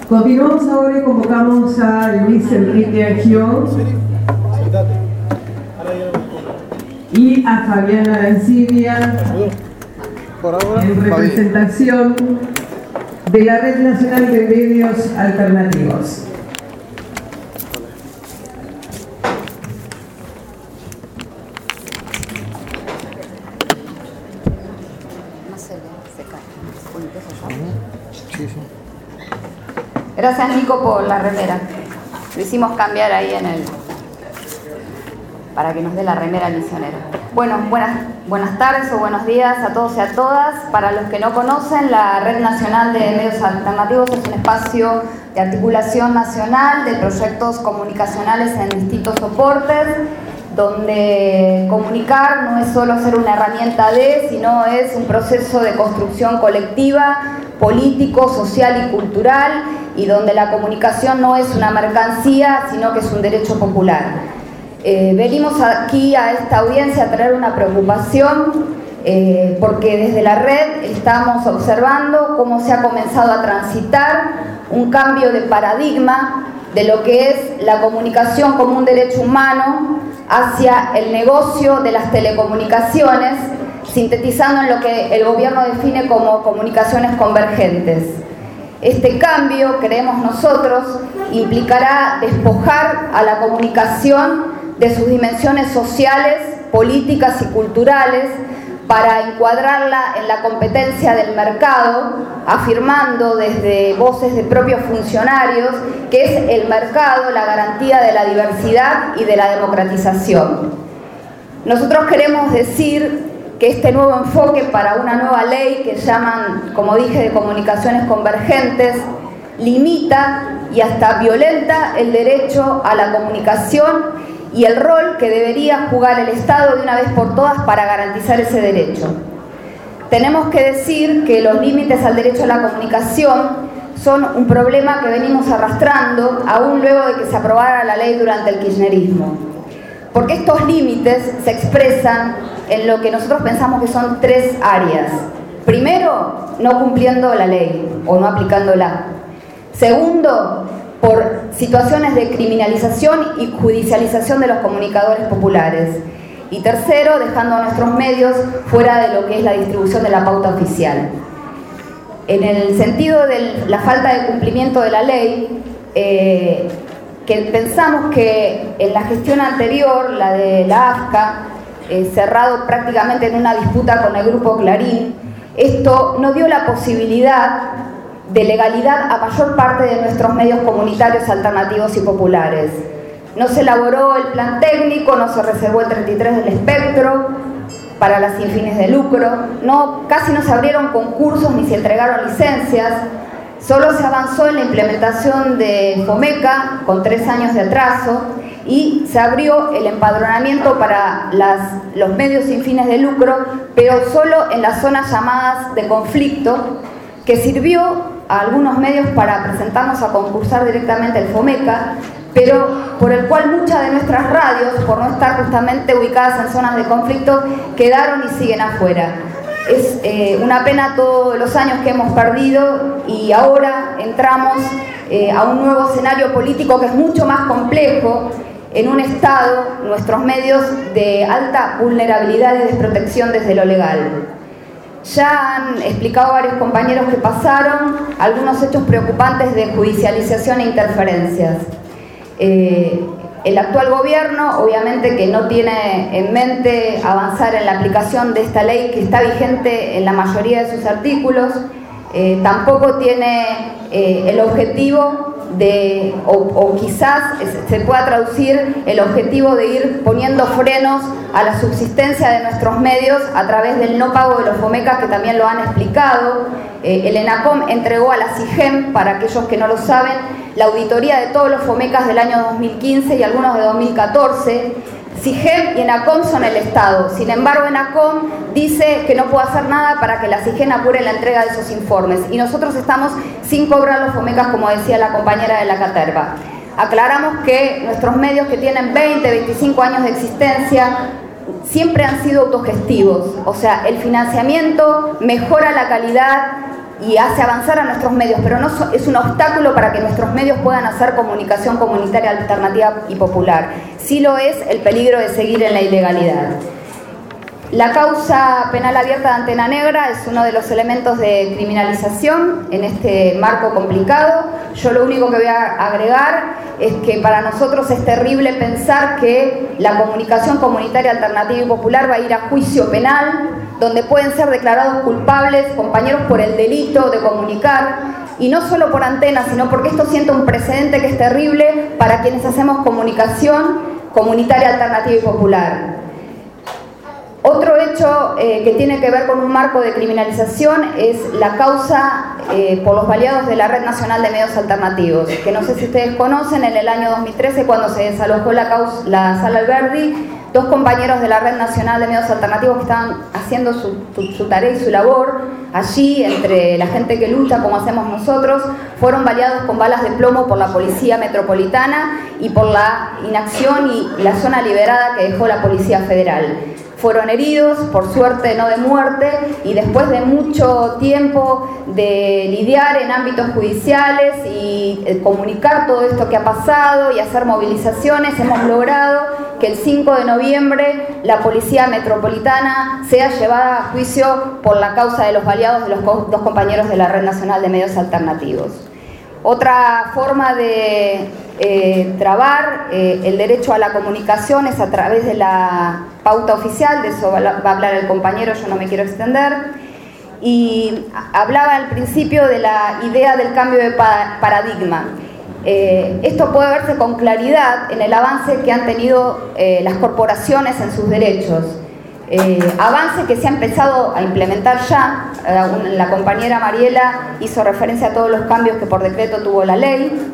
Continuamos ahora y convocamos a Luis Enrique Agión y a Fabiana Arancibia en representación de la Red Nacional de Medios Alternativos. Gracias, Nico, por la remera. Lo hicimos cambiar ahí para que nos dé la remera el misionero. Bueno, buenas tardes o buenos días a todos y a todas. Para los que no conocen, la Red Nacional de Medios Alternativos es un espacio de articulación nacional de proyectos comunicacionales en distintos soportes, donde comunicar no es solo ser una herramienta sino es un proceso de construcción colectiva, político, social y cultural, y donde la comunicación no es una mercancía, sino que es un derecho popular. Venimos aquí a esta audiencia a traer una preocupación, porque desde la red estamos observando cómo se ha comenzado a transitar un cambio de paradigma de lo que es la comunicación como un derecho humano hacia el negocio de las telecomunicaciones, sintetizando en lo que el gobierno define como comunicaciones convergentes. Este cambio, creemos nosotros, implicará despojar a la comunicación de sus dimensiones sociales, políticas y culturales para encuadrarla en la competencia del mercado, afirmando desde voces de propios funcionarios que es el mercado la garantía de la diversidad y de la democratización. Nosotros queremos decir que este nuevo enfoque para una nueva ley que llaman, como dije, de comunicaciones convergentes, limita y hasta violenta el derecho a la comunicación y el rol que debería jugar el Estado de una vez por todas para garantizar ese derecho. Tenemos que decir que los límites al derecho a la comunicación son un problema que venimos arrastrando aún luego de que se aprobara la ley durante el kirchnerismo. Porque estos límites se expresan en lo que nosotros pensamos que son tres áreas. Primero, no cumpliendo la ley o no aplicándola. Segundo, por situaciones de criminalización y judicialización de los comunicadores populares. Y tercero, dejando a nuestros medios fuera de lo que es la distribución de la pauta oficial. En el sentido de la falta de cumplimiento de la ley, que pensamos que en la gestión anterior, la de la AFCA, cerrado prácticamente en una disputa con el grupo Clarín, esto no dio la posibilidad de legalidad a mayor parte de nuestros medios comunitarios alternativos y populares. No se elaboró el plan técnico, no se reservó el 33 del espectro para las sin fines de lucro, casi no se abrieron concursos ni se entregaron licencias, solo se avanzó en la implementación de FOMECA con 3 años de atraso y se abrió el empadronamiento para los medios sin fines de lucro, pero solo en las zonas llamadas de conflicto, que sirvió a algunos medios para presentarnos a concursar directamente el FOMECA, pero por el cual muchas de nuestras radios, por no estar justamente ubicadas en zonas de conflicto, quedaron y siguen afuera. Es una pena todos los años que hemos perdido y ahora entramos a un nuevo escenario político que es mucho más complejo en un estado, nuestros medios, de alta vulnerabilidad y desprotección desde lo legal. Ya han explicado varios compañeros que pasaron algunos hechos preocupantes de judicialización e interferencias. El actual gobierno, obviamente, que no tiene en mente avanzar en la aplicación de esta ley que está vigente en la mayoría de sus artículos, tampoco tiene el objetivo o quizás se pueda traducir el objetivo de ir poniendo frenos a la subsistencia de nuestros medios a través del no pago de los FOMECAs, que también lo han explicado. El ENACOM entregó a la CIGEM, para aquellos que no lo saben, la auditoría de todos los FOMECAs del año 2015 y algunos de 2014. CIGEM y ENACOM son el Estado. Sin embargo, ENACOM dice que no puede hacer nada para que la CIGEM apure la entrega de esos informes. Y nosotros estamos sin cobrar los FOMECAs, como decía la compañera de la caterva. Aclaramos que nuestros medios, que tienen 20, 25 años de existencia, siempre han sido autogestivos. O sea, el financiamiento mejora la calidad y hace avanzar a nuestros medios, pero no es un obstáculo para que nuestros medios puedan hacer comunicación comunitaria alternativa y popular. Sí lo es el peligro de seguir en la ilegalidad. La causa penal abierta de Antena Negra es uno de los elementos de criminalización en este marco complicado. Yo lo único que voy a agregar es que para nosotros es terrible pensar que la comunicación comunitaria alternativa y popular va a ir a juicio penal, donde pueden ser declarados culpables compañeros por el delito de comunicar, y no solo por Antena, sino porque esto sienta un precedente que es terrible para quienes hacemos comunicación comunitaria alternativa y popular. Otro hecho que tiene que ver con un marco de criminalización es la causa por los baleados de la Red Nacional de Medios Alternativos, que no sé si ustedes conocen, en el año 2013, cuando se desalojó la Sala Alberdi, dos compañeros de la Red Nacional de Medios Alternativos que estaban haciendo su tarea y su labor allí, entre la gente que lucha, como hacemos nosotros, fueron baleados con balas de plomo por la Policía Metropolitana y por la inacción y la zona liberada que dejó la Policía Federal. Fueron heridos, por suerte no de muerte, y después de mucho tiempo de lidiar en ámbitos judiciales y comunicar todo esto que ha pasado y hacer movilizaciones, hemos logrado que el 5 de noviembre la Policía Metropolitana sea llevada a juicio por la causa de los baleados de los dos compañeros de la Red Nacional de Medios Alternativos. Otra forma de trabar el derecho a la comunicación es a través de la pauta oficial, de eso va a hablar el compañero, yo no me quiero extender, y hablaba al principio de la idea del cambio de paradigma. Esto puede verse con claridad en el avance que han tenido las corporaciones en sus derechos. Avance que se ha empezado a implementar ya. La compañera Mariela hizo referencia a todos los cambios que por decreto tuvo la ley,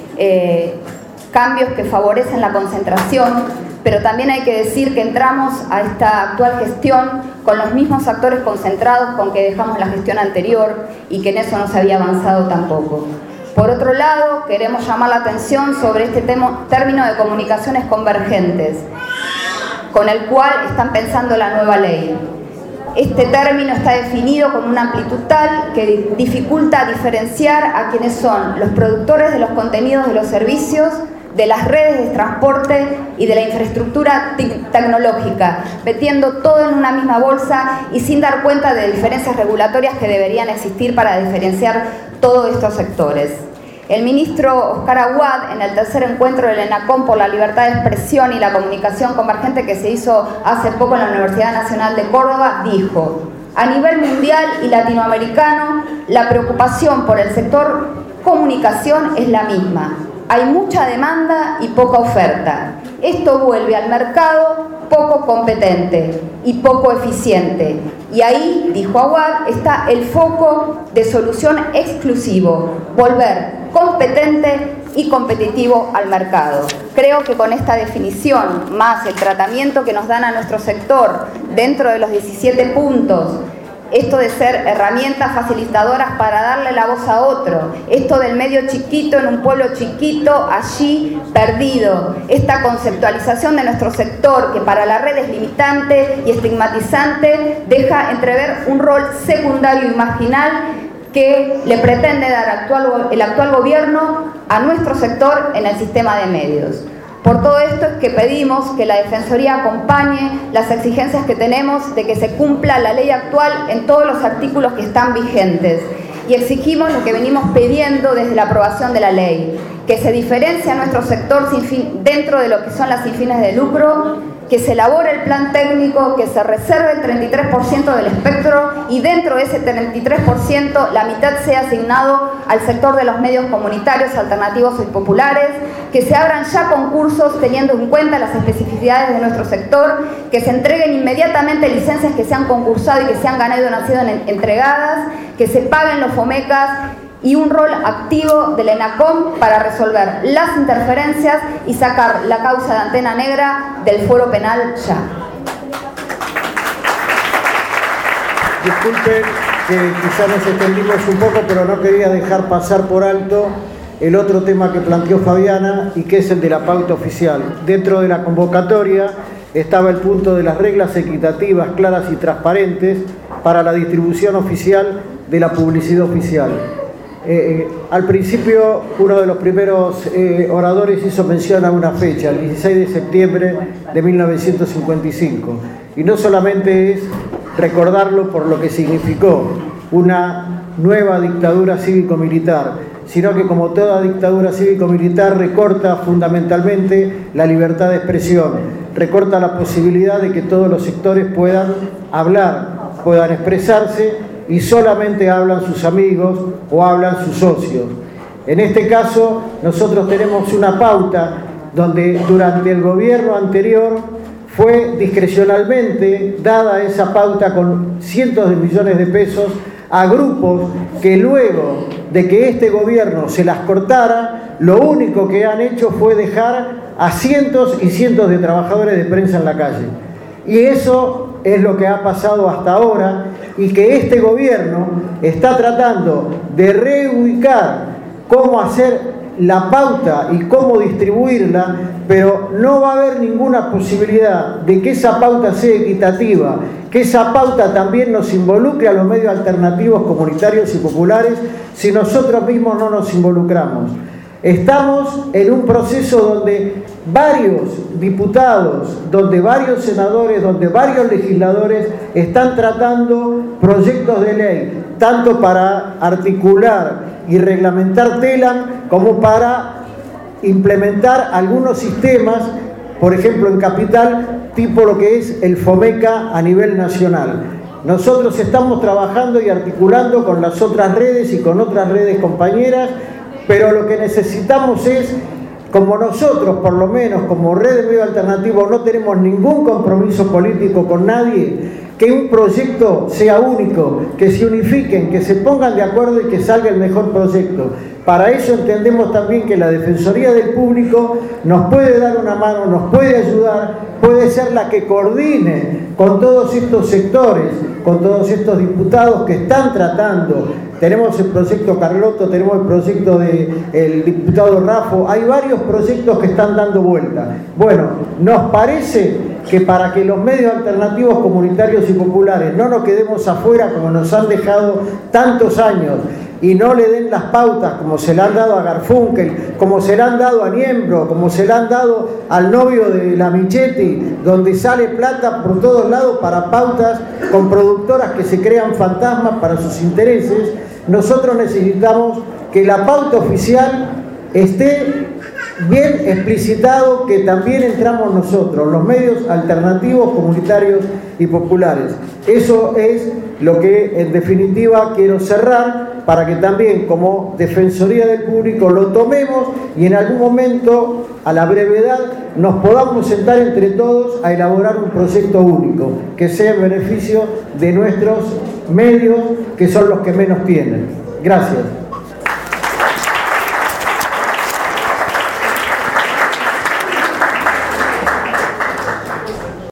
cambios que favorecen la concentración, pero también hay que decir que entramos a esta actual gestión con los mismos actores concentrados con que dejamos la gestión anterior y que en eso no se había avanzado tampoco. Por otro lado, queremos llamar la atención sobre este término de comunicaciones convergentes, con el cual están pensando la nueva ley. Este término está definido con una amplitud tal que dificulta diferenciar a quienes son los productores de los contenidos de los servicios, de las redes de transporte y de la infraestructura tecnológica, metiendo todo en una misma bolsa y sin dar cuenta de diferencias regulatorias que deberían existir para diferenciar todos estos sectores. El ministro Oscar Aguad, en el tercer encuentro del ENACOM por la libertad de expresión y la comunicación convergente que se hizo hace poco en la Universidad Nacional de Córdoba, dijo: a nivel mundial y latinoamericano, la preocupación por el sector comunicación es la misma. Hay mucha demanda y poca oferta. Esto vuelve al mercado poco competente y poco eficiente. Y ahí, dijo Aguad, está el foco de solución exclusivo: volver competente y competitivo al mercado. Creo que con esta definición, más el tratamiento que nos dan a nuestro sector dentro de los 17 puntos, esto de ser herramientas facilitadoras para darle la voz a otro, esto del medio chiquito en un pueblo chiquito, allí perdido, esta conceptualización de nuestro sector que para la red es limitante y estigmatizante, deja entrever un rol secundario y marginal que le pretende dar el actual gobierno a nuestro sector en el sistema de medios. Por todo esto es que pedimos que la Defensoría acompañe las exigencias que tenemos de que se cumpla la ley actual en todos los artículos que están vigentes. Y exigimos lo que venimos pidiendo desde la aprobación de la ley: que se diferencie a nuestro sector dentro de lo que son las sin fines de lucro, que se elabore el plan técnico, que se reserve el 33% del espectro y dentro de ese 33% la mitad sea asignado al sector de los medios comunitarios, alternativos y populares, que se abran ya concursos teniendo en cuenta las especificidades de nuestro sector, que se entreguen inmediatamente licencias que se han concursado y que se han ganado y no han sido entregadas, que se paguen los FOMECAS y un rol activo del ENACOM para resolver las interferencias y sacar la causa de Antena Negra del fuero penal ya. Disculpen que quizá nos extendimos un poco, pero no quería dejar pasar por alto el otro tema que planteó Fabiana y que es el de la pauta oficial. Dentro de la convocatoria estaba el punto de las reglas equitativas, claras y transparentes, para la distribución oficial de la publicidad oficial. Al principio, uno de los primeros oradores hizo mención a una fecha, el 16 de septiembre de 1955. Y no solamente es recordarlo por lo que significó una nueva dictadura cívico-militar, sino que como toda dictadura cívico-militar recorta fundamentalmente la libertad de expresión, recorta la posibilidad de que todos los sectores puedan hablar, puedan expresarse, y solamente hablan sus amigos o hablan sus socios. En este caso, nosotros tenemos una pauta donde durante el gobierno anterior fue discrecionalmente dada esa pauta con cientos de millones de pesos a grupos que luego de que este gobierno se las cortara, lo único que han hecho fue dejar a cientos y cientos de trabajadores de prensa en la calle. Y eso es lo que ha pasado hasta ahora, y que este gobierno está tratando de reubicar cómo hacer la pauta y cómo distribuirla, pero no va a haber ninguna posibilidad de que esa pauta sea equitativa, que esa pauta también nos involucre a los medios alternativos comunitarios y populares si nosotros mismos no nos involucramos. Estamos en un proceso donde varios diputados, donde varios senadores, donde varios legisladores están tratando proyectos de ley, tanto para articular y reglamentar TELAM como para implementar algunos sistemas, por ejemplo en Capital, tipo lo que es el FOMECA a nivel nacional. Nosotros estamos trabajando y articulando con las otras redes y con otras redes compañeras, pero lo que necesitamos es, como nosotros por lo menos como red de medios alternativos no tenemos ningún compromiso político con nadie, que un proyecto sea único, que se unifiquen, que se pongan de acuerdo y que salga el mejor proyecto. Para eso entendemos también que la Defensoría del Público nos puede dar una mano, nos puede ayudar, puede ser la que coordine con todos estos sectores, con todos estos diputados que están tratando. Tenemos el proyecto Carlotto, tenemos el proyecto del diputado Raffo, hay varios proyectos que están dando vuelta. Bueno, nos parece que para que los medios alternativos comunitarios y populares no nos quedemos afuera como nos han dejado tantos años y no le den las pautas como se le han dado a Garfunkel, como se le han dado a Niembro, como se le han dado al novio de la Michetti, donde sale plata por todos lados para pautas con productoras que se crean fantasmas para sus intereses. Nosotros necesitamos que la pauta oficial esté bien explicitado, que también entramos nosotros, los medios alternativos, comunitarios y populares. Eso es lo que en definitiva quiero cerrar, para que también como Defensoría del Público lo tomemos y en algún momento, a la brevedad, nos podamos sentar entre todos a elaborar un proyecto único que sea en beneficio de nuestros medios, que son los que menos tienen. Gracias.